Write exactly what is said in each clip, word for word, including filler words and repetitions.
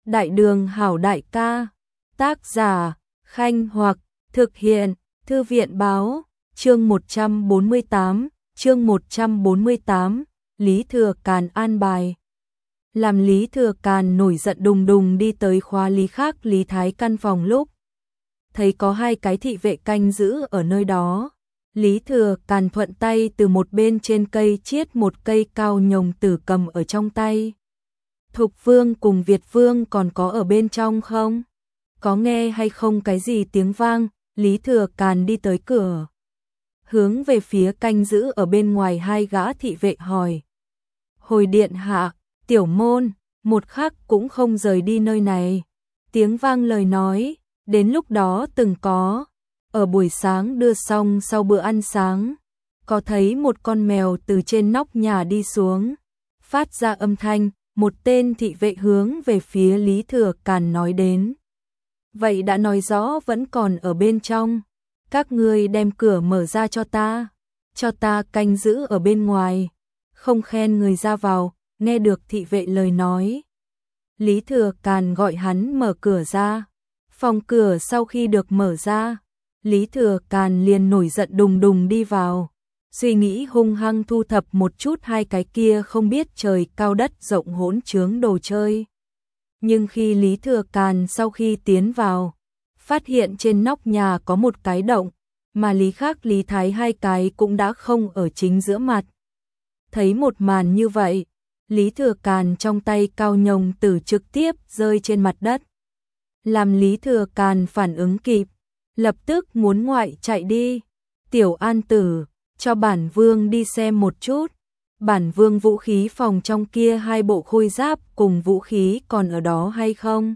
Đại đường hảo đại ca. Tác giả, Khanh Hoặc, thực hiện, Thư viện báo, chương một trăm bốn mươi tám, chương một trăm bốn mươi tám, Lý Thừa Càn an bài. Làm Lý Thừa Càn nổi giận đùng đùng đi tới khóa Lý Khác Lý Thái căn phòng lúc thấy có hai cái thị vệ canh giữ ở nơi đó. Lý Thừa Càn thuận tay từ một bên trên cây chiết một cây cao nhồng tử cầm ở trong tay. Thục Vương cùng Việt Vương còn có ở bên trong không? Có nghe hay không cái gì tiếng vang? Lý Thừa Càn đi tới cửa, hướng về phía canh giữ ở bên ngoài hai gã thị vệ hỏi. Hồi điện hạ, tiểu môn, một khắc cũng không rời đi nơi này. Tiếng vang lời nói, đến lúc đó từng có, ở buổi sáng đưa xong sau bữa ăn sáng, có thấy một con mèo từ trên nóc nhà đi xuống, phát ra âm thanh, một tên thị vệ hướng về phía Lý Thừa Càn nói đến. Vậy đã nói rõ vẫn còn ở bên trong, các ngươi đem cửa mở ra cho ta, cho ta canh giữ ở bên ngoài, không khen người ra vào. Nghe được thị vệ lời nói, Lý Thừa Càn gọi hắn mở cửa ra. Phòng cửa sau khi được mở ra, Lý Thừa Càn liền nổi giận đùng đùng đi vào, suy nghĩ hung hăng thu thập một chút hai cái kia không biết trời cao đất rộng hỗn trướng đồ chơi. Nhưng khi Lý Thừa Càn sau khi tiến vào, phát hiện trên nóc nhà có một cái động, mà Lý Khác Lý Thái hai cái cũng đã không ở chính giữa mặt. Thấy một màn như vậy, Lý Thừa Càn trong tay cao nhồng tử trực tiếp rơi trên mặt đất. Làm Lý Thừa Càn phản ứng kịp, lập tức muốn ngoại chạy đi. Tiểu An Tử, cho bản vương đi xem một chút. Bản vương vũ khí phòng trong kia hai bộ khôi giáp cùng vũ khí còn ở đó hay không?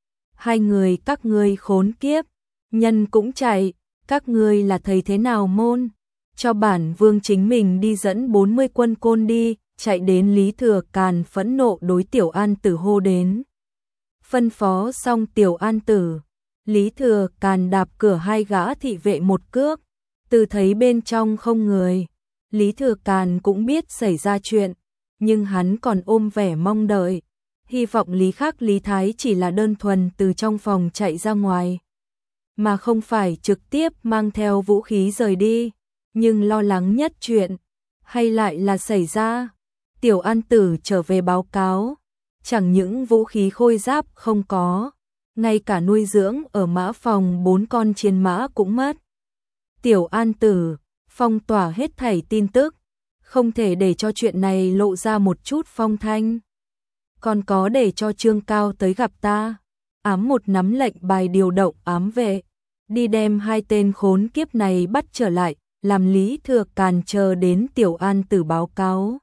Hai người các ngươi khốn kiếp, nhân cũng chạy, các ngươi là thầy thế nào môn? Cho bản vương chính mình đi dẫn bốn mươi quân côn đi. Chạy đến Lý Thừa Càn phẫn nộ đối Tiểu An Tử hô đến. Phân phó xong Tiểu An Tử, Lý Thừa Càn đạp cửa hai gã thị vệ một cước, từ thấy bên trong không người. Lý Thừa Càn cũng biết xảy ra chuyện, nhưng hắn còn ôm vẻ mong đợi, hy vọng Lý Khác Lý Thái chỉ là đơn thuần từ trong phòng chạy ra ngoài, mà không phải trực tiếp mang theo vũ khí rời đi. Nhưng lo lắng nhất chuyện, hay lại là xảy ra. Tiểu An Tử trở về báo cáo, chẳng những vũ khí khôi giáp không có, ngay cả nuôi dưỡng ở mã phòng bốn con chiến mã cũng mất. Tiểu An Tử phong tỏa hết thảy tin tức, không thể để cho chuyện này lộ ra một chút phong thanh. Còn có để cho Trương Cao tới gặp ta, ám một nắm lệnh bài điều động ám vệ, đi đem hai tên khốn kiếp này bắt trở lại, làm Lý Thừa Càn chờ đến Tiểu An Tử báo cáo.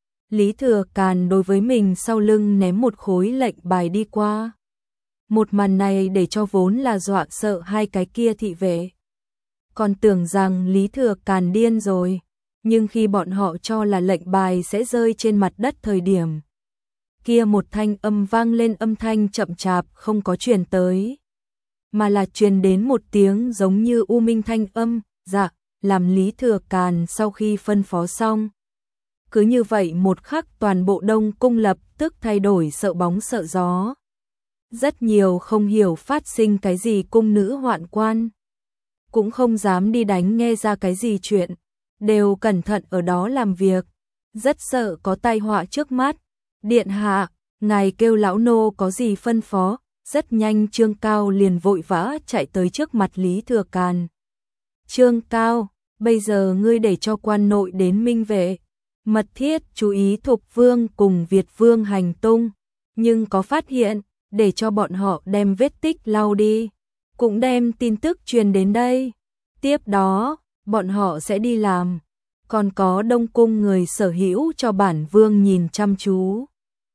Lý Thừa Càn đối với mình sau lưng ném một khối lệnh bài đi qua. Một màn này để cho vốn là dọa sợ hai cái kia thị vệ. Còn tưởng rằng Lý Thừa Càn điên rồi, nhưng khi bọn họ cho là lệnh bài sẽ rơi trên mặt đất thời điểm, kia một thanh âm vang lên, âm thanh chậm chạp không có truyền tới, mà là truyền đến một tiếng giống như u minh thanh âm, dạ, làm Lý Thừa Càn sau khi phân phó xong. Cứ như vậy một khắc toàn bộ Đông Cung lập tức thay đổi sợ bóng sợ gió. Rất nhiều không hiểu phát sinh cái gì cung nữ hoạn quan, cũng không dám đi đánh nghe ra cái gì chuyện, đều cẩn thận ở đó làm việc, rất sợ có tai họa trước mắt. Điện hạ, ngài kêu lão nô có gì phân phó? Rất nhanh Trương Cao liền vội vã chạy tới trước mặt Lý Thừa Càn. Trương Cao, bây giờ ngươi để cho quan nội đến minh vệ, mật thiết chú ý Thục Vương cùng Việt Vương hành tung, nhưng có phát hiện, để cho bọn họ đem vết tích lau đi, cũng đem tin tức truyền đến đây. Tiếp đó, bọn họ sẽ đi làm, còn có Đông Cung người sở hữu cho bản vương nhìn chăm chú.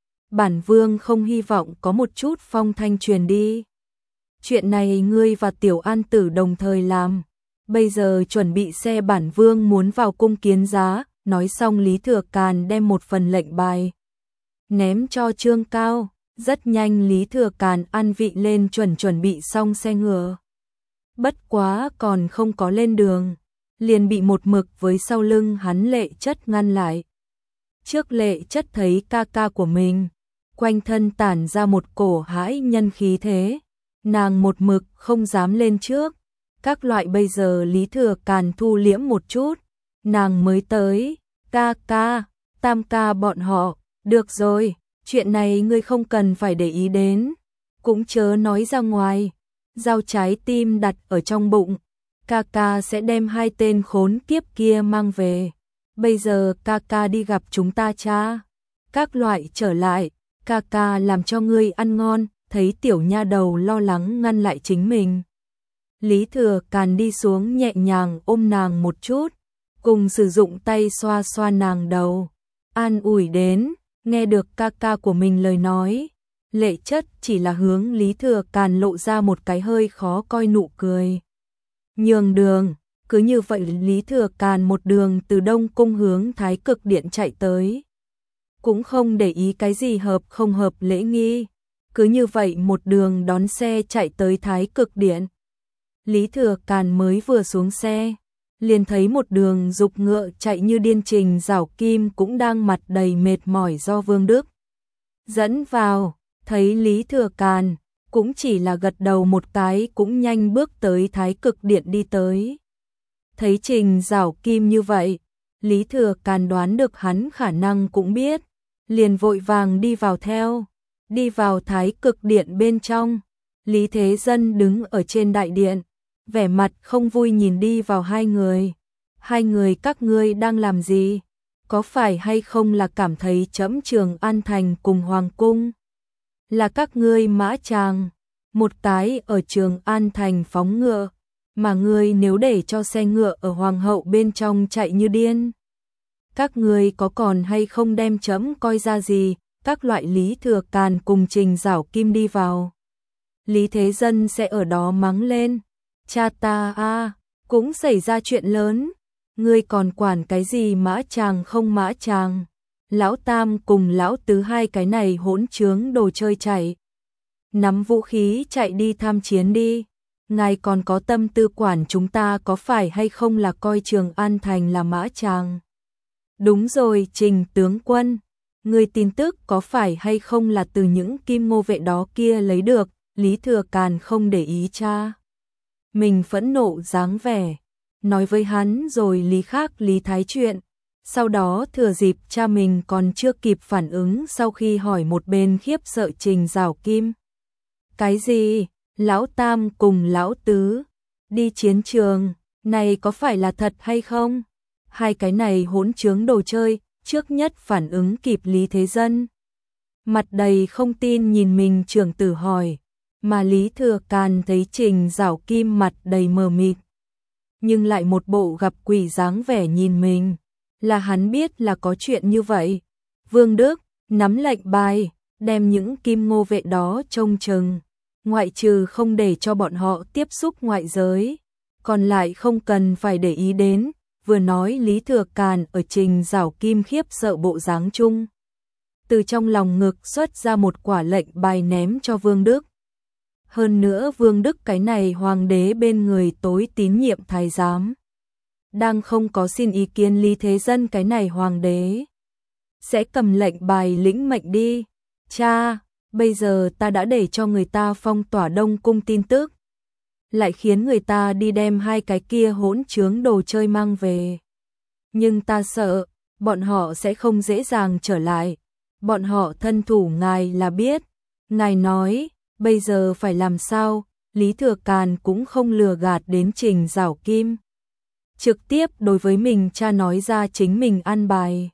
Bản vương không hy vọng có một chút phong thanh truyền đi. Chuyện này ngươi và Tiểu An Tử đồng thời làm, bây giờ chuẩn bị xe bản vương muốn vào cung kiến giá. Nói xong Lý Thừa Càn đem một phần lệnh bài ném cho Trương Cao. Rất nhanh Lý Thừa Càn ăn vị lên chuẩn chuẩn bị xong xe ngựa. Bất quá còn không có lên đường, liền bị một mực với sau lưng hắn Lệ Chất ngăn lại. Trước Lệ Chất thấy ca ca của mình, quanh thân tản ra một cổ hãi nhân khí thế. Nàng một mực không dám lên trước. Các loại bây giờ Lý Thừa Càn thu liễm một chút, nàng mới tới, ca ca, tam ca bọn họ, được rồi, chuyện này ngươi không cần phải để ý đến, cũng chớ nói ra ngoài, giao trái tim đặt ở trong bụng, ca ca sẽ đem hai tên khốn kiếp kia mang về, bây giờ ca ca đi gặp chúng ta cha, các loại trở lại, ca ca làm cho ngươi ăn ngon, thấy tiểu nha đầu lo lắng ngăn lại chính mình. Lý Thừa Càn đi xuống nhẹ nhàng ôm nàng một chút, cùng sử dụng tay xoa xoa nàng đầu, an ủi đến, nghe được ca ca của mình lời nói, lệ chất chỉ là hướng Lý Thừa Càn lộ ra một cái hơi khó coi nụ cười. Nhường đường, cứ như vậy Lý Thừa Càn một đường từ Đông Cung hướng Thái Cực Điện chạy tới. Cũng không để ý cái gì hợp không hợp lễ nghi, cứ như vậy một đường đón xe chạy tới Thái Cực Điện. Lý Thừa Càn mới vừa xuống xe, liền thấy một đường dục ngựa chạy như điên Trình Giảo Kim cũng đang mặt đầy mệt mỏi do Vương Đức dẫn vào, thấy Lý Thừa Càn, cũng chỉ là gật đầu một cái cũng nhanh bước tới Thái Cực Điện đi tới. Thấy Trình Giảo Kim như vậy, Lý Thừa Càn đoán được hắn khả năng cũng biết, liền vội vàng đi vào theo, đi vào Thái Cực Điện bên trong, Lý Thế Dân đứng ở trên đại điện, vẻ mặt không vui nhìn đi vào hai người. Hai người các ngươi đang làm gì? Có phải hay không là cảm thấy trẫm Trường An Thành cùng Hoàng Cung là các ngươi mã tràng, một cái ở Trường An Thành phóng ngựa, mà ngươi nếu để cho xe ngựa ở Hoàng hậu bên trong chạy như điên. Các ngươi có còn hay không đem trẫm coi ra gì? Các loại Lý Thừa Càn cùng Trình Giảo Kim đi vào. Lý Thế Dân sẽ ở đó mắng lên. Cha ta a, cũng xảy ra chuyện lớn, ngươi còn quản cái gì mã chàng không mã chàng, lão tam cùng lão tứ hai cái này hỗn trướng đồ chơi chạy. Nắm vũ khí chạy đi tham chiến đi, ngài còn có tâm tư quản chúng ta có phải hay không là coi Trường An Thành là mã chàng. Đúng rồi Trình tướng quân, ngươi tin tức có phải hay không là từ những kim ngô vệ đó kia lấy được, Lý Thừa Càn không để ý cha. Mình phẫn nộ dáng vẻ, nói với hắn rồi Lý Khác Lý Thái chuyện, sau đó thừa dịp cha mình còn chưa kịp phản ứng sau khi hỏi một bên khiếp sợ Trình Giảo Kim. Cái gì? Lão Tam cùng Lão Tứ đi chiến trường, này có phải là thật hay không? Hai cái này hỗn trướng đồ chơi, trước nhất phản ứng kịp Lý Thế Dân. Mặt đầy không tin nhìn mình trưởng tử hỏi. Mà Lý Thừa Càn thấy Trình Giảo Kim mặt đầy mờ mịt, nhưng lại một bộ gặp quỷ dáng vẻ nhìn mình, là hắn biết là có chuyện như vậy. Vương Đức nắm lệnh bài, đem những kim ngô vệ đó trông chừng, ngoại trừ không để cho bọn họ tiếp xúc ngoại giới, còn lại không cần phải để ý đến. Vừa nói Lý Thừa Càn ở Trình Giảo Kim khiếp sợ bộ dáng chung, từ trong lòng ngực xuất ra một quả lệnh bài ném cho Vương Đức. Hơn nữa Vương Đức cái này hoàng đế bên người tối tín nhiệm thái giám, đang không có xin ý kiến Lý Thế Dân cái này hoàng đế, sẽ cầm lệnh bài lĩnh mệnh đi. Cha, bây giờ ta đã để cho người ta phong tỏa Đông Cung tin tức, lại khiến người ta đi đem hai cái kia hỗn trướng đồ chơi mang về. Nhưng ta sợ, bọn họ sẽ không dễ dàng trở lại, bọn họ thân thủ ngài là biết. Ngài nói, bây giờ phải làm sao? Lý Thừa Càn cũng không lừa gạt đến Trình Giảo Kim, trực tiếp đối với mình cha nói ra chính mình an bài.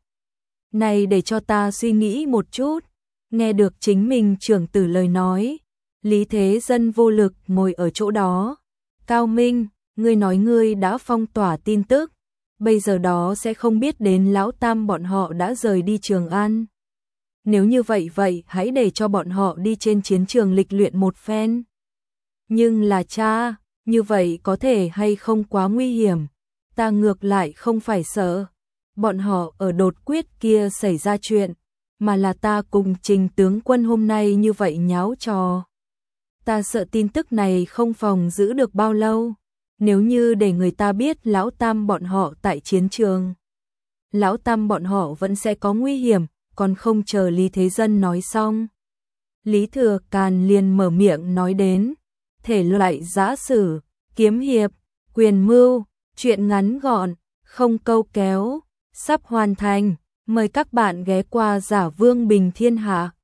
Này để cho ta suy nghĩ một chút. Nghe được chính mình trưởng tử lời nói, Lý Thế Dân vô lực ngồi ở chỗ đó. Cao Minh, ngươi nói ngươi đã phong tỏa tin tức, bây giờ đó sẽ không biết đến Lão Tam bọn họ đã rời đi Trường An. Nếu như vậy vậy hãy để cho bọn họ đi trên chiến trường lịch luyện một phen. Nhưng là cha, như vậy có thể hay không quá nguy hiểm? Ta ngược lại không phải sợ bọn họ ở đột quyết kia xảy ra chuyện, mà là ta cùng Trình tướng quân hôm nay như vậy nháo trò. Ta sợ tin tức này không phòng giữ được bao lâu, nếu như để người ta biết Lão Tam bọn họ tại chiến trường, Lão Tam bọn họ vẫn sẽ có nguy hiểm, còn không chờ Lý Thế Dân nói xong. Lý Thừa Càn liền mở miệng nói đến, thể loại giã sử, kiếm hiệp, quyền mưu, truyện ngắn gọn, không câu kéo, sắp hoàn thành, mời các bạn ghé qua Giả Vương Bình Thiên Hạ.